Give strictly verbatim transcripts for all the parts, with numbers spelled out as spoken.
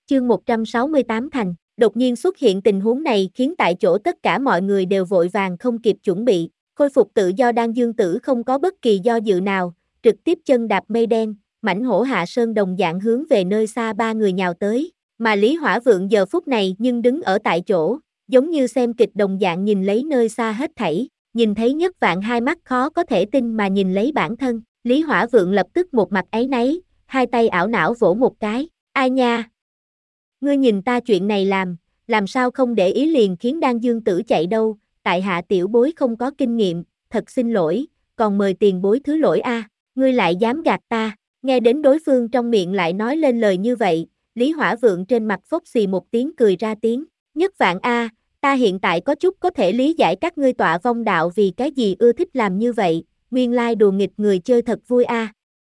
Chương một trăm sáu mươi tám thành, đột nhiên xuất hiện tình huống này khiến tại chỗ tất cả mọi người đều vội vàng không kịp chuẩn bị, khôi phục tự do Đan Dương Tử không có bất kỳ do dự nào, trực tiếp chân đạp mây đen, mãnh hổ hạ sơn đồng dạng hướng về nơi xa ba người nhào tới, mà Lý Hỏa Vượng giờ phút này nhưng đứng ở tại chỗ, giống như xem kịch đồng dạng nhìn lấy nơi xa hết thảy, nhìn thấy Nhất Vạn hai mắt khó có thể tin mà nhìn lấy bản thân, Lý Hỏa Vượng lập tức một mặt áy náy, hai tay ảo não vỗ một cái, ai nha? Ngươi nhìn ta chuyện này làm, làm sao không để ý liền khiến Đan Dương Tử chạy đâu, tại hạ tiểu bối không có kinh nghiệm, thật xin lỗi, còn mời tiền bối thứ lỗi a, ngươi lại dám gạt ta, nghe đến đối phương trong miệng lại nói lên lời như vậy, Lý Hỏa Vượng trên mặt phốc xì một tiếng cười ra tiếng, Nhất Vạn a, ta hiện tại có chút có thể lý giải các ngươi tọa vong đạo vì cái gì ưa thích làm như vậy, nguyên lai đùa nghịch người chơi thật vui a.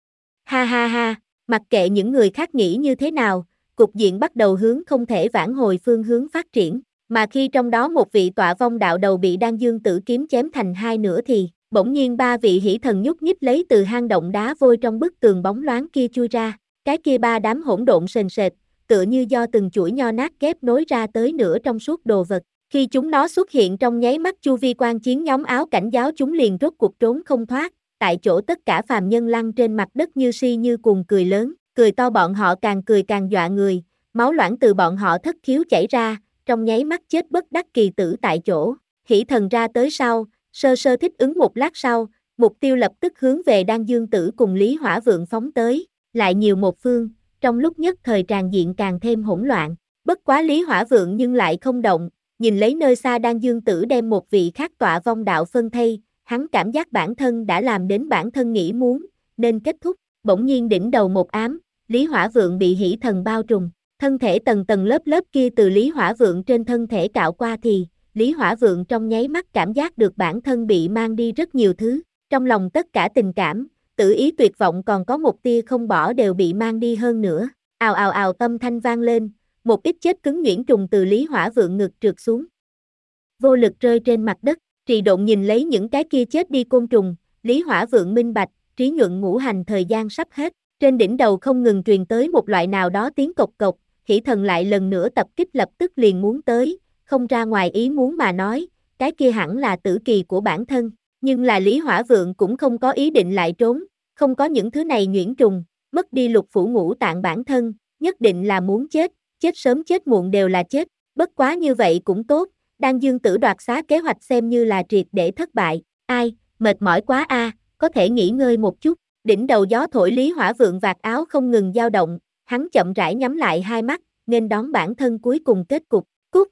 Ha ha ha, mặc kệ những người khác nghĩ như thế nào, cục diện bắt đầu hướng không thể vãn hồi phương hướng phát triển, mà khi trong đó một vị tọa vong đạo đầu bị Đan Dương Tử kiếm chém thành hai nửa thì, bỗng nhiên ba vị hỷ thần nhúc nhích lấy từ hang động đá vôi trong bức tường bóng loáng kia chui ra, cái kia ba đám hỗn độn sền sệt, tựa như do từng chuỗi nho nát ghép nối ra tới nửa trong suốt đồ vật. Khi chúng nó xuất hiện trong nháy mắt chu vi quan chiến nhóm áo cảnh giáo chúng liền rốt cuộc trốn không thoát, tại chỗ tất cả phàm nhân lăn trên mặt đất như si như cùng cười lớn, cười to bọn họ càng cười càng dọa người, máu loãng từ bọn họ thất khiếu chảy ra, trong nháy mắt chết bất đắc kỳ tử tại chỗ. Hỷ thần ra tới sau, sơ sơ thích ứng một lát sau, mục tiêu lập tức hướng về Đan Dương Tử cùng Lý Hỏa Vượng phóng tới, lại nhiều một phương, trong lúc nhất thời tràn diện càng thêm hỗn loạn. Bất quá Lý Hỏa Vượng nhưng lại không động, nhìn lấy nơi xa Đan Dương Tử đem một vị khác tọa vong đạo phân thây, hắn cảm giác bản thân đã làm đến bản thân nghĩ muốn, nên kết thúc, bỗng nhiên đỉnh đầu một ám, Lý Hỏa Vượng bị hỷ thần bao trùm, thân thể tầng tầng lớp lớp kia từ Lý Hỏa Vượng trên thân thể cạo qua thì, Lý Hỏa Vượng trong nháy mắt cảm giác được bản thân bị mang đi rất nhiều thứ, trong lòng tất cả tình cảm, tự ý tuyệt vọng còn có một tia không bỏ đều bị mang đi hơn nữa, ào ào ào âm thanh vang lên, một ít chết cứng nhuyễn trùng từ Lý Hỏa Vượng ngực trượt xuống, vô lực rơi trên mặt đất, Trì Độn nhìn lấy những cái kia chết đi côn trùng, Lý Hỏa Vượng minh bạch, trí nhuận ngũ hành thời gian sắp hết, trên đỉnh đầu không ngừng truyền tới một loại nào đó tiếng cộc cộc, hỷ thần lại lần nữa tập kích lập tức liền muốn tới, không ra ngoài ý muốn mà nói, cái kia hẳn là tử kỳ của bản thân, nhưng là Lý Hỏa Vượng cũng không có ý định lại trốn, không có những thứ này nhuyễn trùng, mất đi lục phủ ngũ tạng bản thân, nhất định là muốn chết, chết sớm chết muộn đều là chết, bất quá như vậy cũng tốt, Đan Dương Tử đoạt xá kế hoạch xem như là triệt để thất bại, ai, mệt mỏi quá a, có thể nghỉ ngơi một chút, đỉnh đầu gió thổi Lý Hỏa Vượng vạt áo không ngừng dao động, hắn chậm rãi nhắm lại hai mắt, nên đón bản thân cuối cùng kết cục, cút.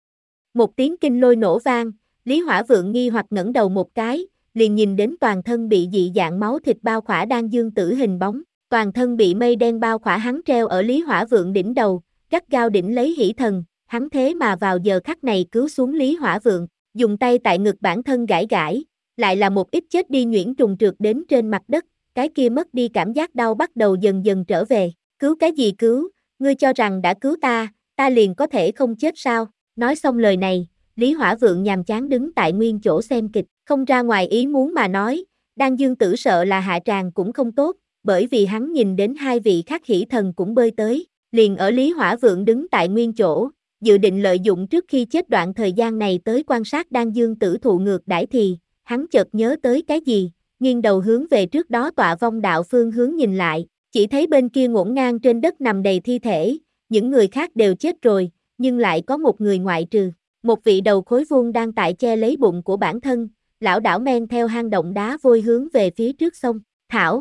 Một tiếng kinh lôi nổ vang, Lý Hỏa Vượng nghi hoặc ngẩng đầu một cái, liền nhìn đến toàn thân bị dị dạng máu thịt bao khỏa Đan Dương Tử hình bóng, toàn thân bị mây đen bao khỏa hắn treo ở Lý Hỏa Vượng đỉnh đầu, gắt gao đỉnh lấy hỷ thần, hắn thế mà vào giờ khắc này cứu xuống Lý Hỏa Vượng, dùng tay tại ngực bản thân gãi gãi, lại là một ít chết đi nhuyễn trùng trượt đến trên mặt đất, cái kia mất đi cảm giác đau bắt đầu dần dần trở về, cứu cái gì cứu, ngươi cho rằng đã cứu ta, ta liền có thể không chết sao, nói xong lời này, Lý Hỏa Vượng nhàm chán đứng tại nguyên chỗ xem kịch, không ra ngoài ý muốn mà nói, Đan Dương Tử sợ là hạ tràng cũng không tốt, bởi vì hắn nhìn đến hai vị khác hỷ thần cũng bơi tới, liền ở Lý Hỏa Vượng đứng tại nguyên chỗ, dự định lợi dụng trước khi chết đoạn thời gian này tới quan sát Đan Dương Tử thụ ngược đãi thì, hắn chợt nhớ tới cái gì, nghiêng đầu hướng về trước đó tọa vong đạo phương hướng nhìn lại, chỉ thấy bên kia ngổn ngang trên đất nằm đầy thi thể, những người khác đều chết rồi, nhưng lại có một người ngoại trừ, một vị đầu khối vuông đang tại che lấy bụng của bản thân, lão đảo men theo hang động đá vôi hướng về phía trước sông, thảo.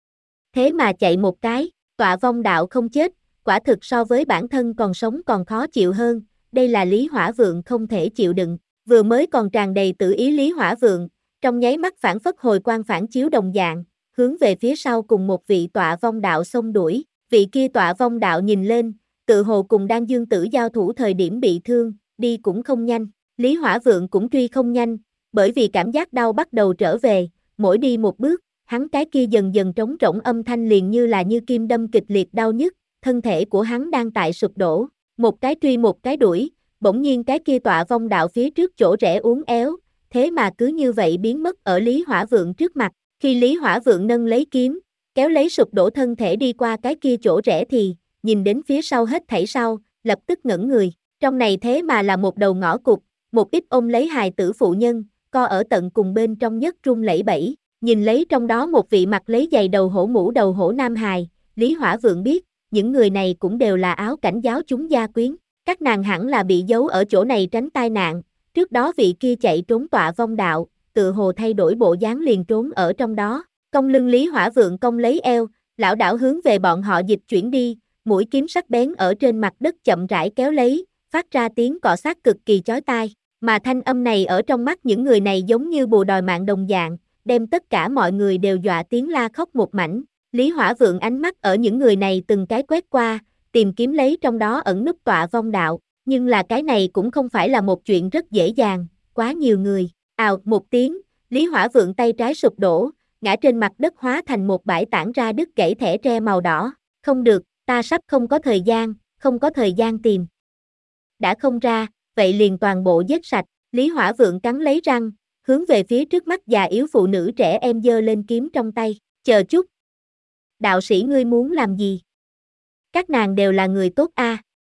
Thế mà chạy một cái, tọa vong đạo không chết, quả thực so với bản thân còn sống còn khó chịu hơn, đây là Lý Hỏa Vượng không thể chịu đựng, vừa mới còn tràn đầy tự ý Lý Hỏa Vượng, trong nháy mắt phản phất hồi quang phản chiếu đồng dạng, hướng về phía sau cùng một vị tọa vong đạo xông đuổi, vị kia tọa vong đạo nhìn lên, tự hồ cùng Đan Dương Tử giao thủ thời điểm bị thương, đi cũng không nhanh, Lý Hỏa Vượng cũng truy không nhanh, bởi vì cảm giác đau bắt đầu trở về, mỗi đi một bước, hắn cái kia dần dần trống rỗng âm thanh liền như là như kim đâm kịch liệt đau nhức, thân thể của hắn đang tại sụp đổ, một cái truy một cái đuổi, bỗng nhiên cái kia tọa vong đạo phía trước chỗ rẽ uốn éo, thế mà cứ như vậy biến mất ở Lý Hỏa Vượng trước mặt, khi Lý Hỏa Vượng nâng lấy kiếm, kéo lấy sụp đổ thân thể đi qua cái kia chỗ rẽ thì, nhìn đến phía sau hết thảy sau, lập tức ngẩn người, trong này thế mà là một đầu ngõ cụt, một ít ôm lấy hài tử phụ nhân, co ở tận cùng bên trong nhất run lẩy bẩy, nhìn lấy trong đó một vị mặc lấy giày đầu hổ mũ đầu hổ nam hài, Lý Hỏa Vượng biết, những người này cũng đều là áo cảnh giáo chúng gia quyến, các nàng hẳn là bị giấu ở chỗ này tránh tai nạn, trước đó vị kia chạy trốn tọa vong đạo, tự hồ thay đổi bộ dáng liền trốn ở trong đó, cong lưng Lý Hỏa Vượng cong lấy eo, lão đảo hướng về bọn họ dịch chuyển đi, mũi kiếm sắc bén ở trên mặt đất chậm rãi kéo lấy, phát ra tiếng cọ sát cực kỳ chói tai, mà thanh âm này ở trong mắt những người này giống như bùa đòi mạng đồng dạng, đem tất cả mọi người đều dọa tiếng la khóc một mảnh. Lý Hỏa Vượng ánh mắt ở những người này từng cái quét qua, tìm kiếm lấy trong đó ẩn núp tọa vong đạo, nhưng là cái này cũng không phải là một chuyện rất dễ dàng, quá nhiều người. Ào, một tiếng, Lý Hỏa Vượng tay trái sụp đổ, ngã trên mặt đất hóa thành một bãi tản ra đứt gãy thẻ tre màu đỏ. Không được, ta sắp không có thời gian, không có thời gian tìm. Đã không ra, vậy liền toàn bộ giết sạch. Lý Hỏa Vượng cắn lấy răng, hướng về phía trước mắt già yếu phụ nữ trẻ em giơ lên kiếm trong tay. Chờ chút. Đạo sĩ ngươi muốn làm gì? Các nàng đều là người tốt a. À.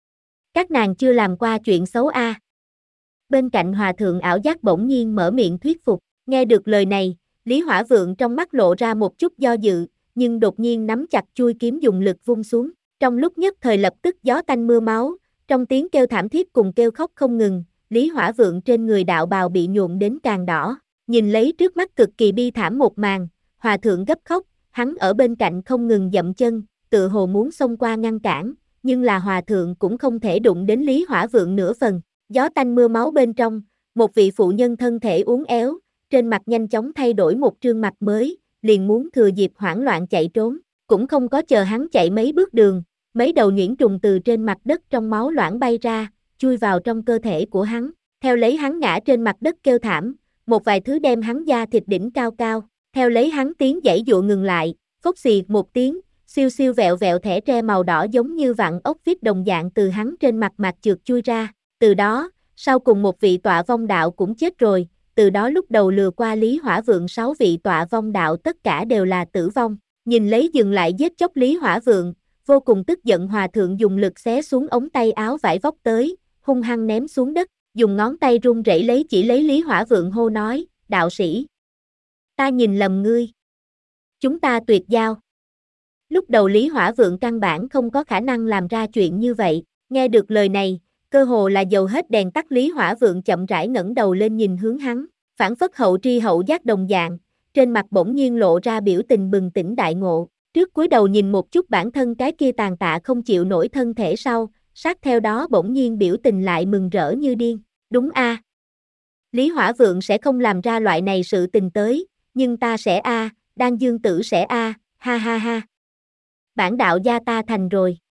Các nàng chưa làm qua chuyện xấu a. À. Bên cạnh hòa thượng ảo giác bỗng nhiên mở miệng thuyết phục. Nghe được lời này, Lý Hỏa Vượng trong mắt lộ ra một chút do dự, nhưng đột nhiên nắm chặt chuôi kiếm dùng lực vung xuống. Trong lúc nhất thời lập tức gió tanh mưa máu, trong tiếng kêu thảm thiết cùng kêu khóc không ngừng, Lý Hỏa Vượng trên người đạo bào bị nhuộm đến càng đỏ. Nhìn lấy trước mắt cực kỳ bi thảm một màn, hòa thượng gấp khóc, hắn ở bên cạnh không ngừng dậm chân, tự hồ muốn xông qua ngăn cản, nhưng là hòa thượng cũng không thể đụng đến Lý Hỏa Vượng nửa phần. Gió tanh mưa máu bên trong, một vị phụ nhân thân thể uốn éo, trên mặt nhanh chóng thay đổi một trương mặt mới, liền muốn thừa dịp hoảng loạn chạy trốn, cũng không có chờ hắn chạy mấy bước đường, mấy đầu nhuyễn trùng từ trên mặt đất trong máu loãng bay ra, chui vào trong cơ thể của hắn, theo lấy hắn ngã trên mặt đất kêu thảm, một vài thứ đem hắn da thịt đỉnh cao cao, theo lấy hắn tiếng giãy dụa ngừng lại, phốc xì một tiếng, siêu siêu vẹo vẹo thẻ tre màu đỏ giống như vặn ốc vít đồng dạng từ hắn trên mặt mặt trượt chui ra, từ đó, sau cùng một vị tọa vong đạo cũng chết rồi, từ đó lúc đầu lừa qua Lý Hỏa Vượng sáu vị tọa vong đạo tất cả đều là tử vong, nhìn lấy dừng lại giết chóc Lý Hỏa Vượng, vô cùng tức giận hòa thượng dùng lực xé xuống ống tay áo vải vóc tới, hung hăng ném xuống đất, dùng ngón tay run rẩy lấy chỉ lấy Lý Hỏa Vượng hô nói, đạo sĩ, ta nhìn lầm ngươi, chúng ta tuyệt giao. Lúc đầu Lý Hỏa Vượng căn bản không có khả năng làm ra chuyện như vậy, nghe được lời này, cơ hồ là dầu hết đèn tắt Lý Hỏa Vượng chậm rãi ngẩng đầu lên nhìn hướng hắn, phản phất hậu tri hậu giác đồng dạng, trên mặt bỗng nhiên lộ ra biểu tình bừng tỉnh đại ngộ, trước cúi đầu nhìn một chút bản thân cái kia tàn tạ không chịu nổi thân thể sau, sát theo đó bỗng nhiên biểu tình lại mừng rỡ như điên, đúng a. À. Lý Hỏa Vượng sẽ không làm ra loại này sự tình tới, nhưng ta sẽ a, à, Đan Dương Tử sẽ a, à, ha ha ha. Bản đạo gia ta thành rồi.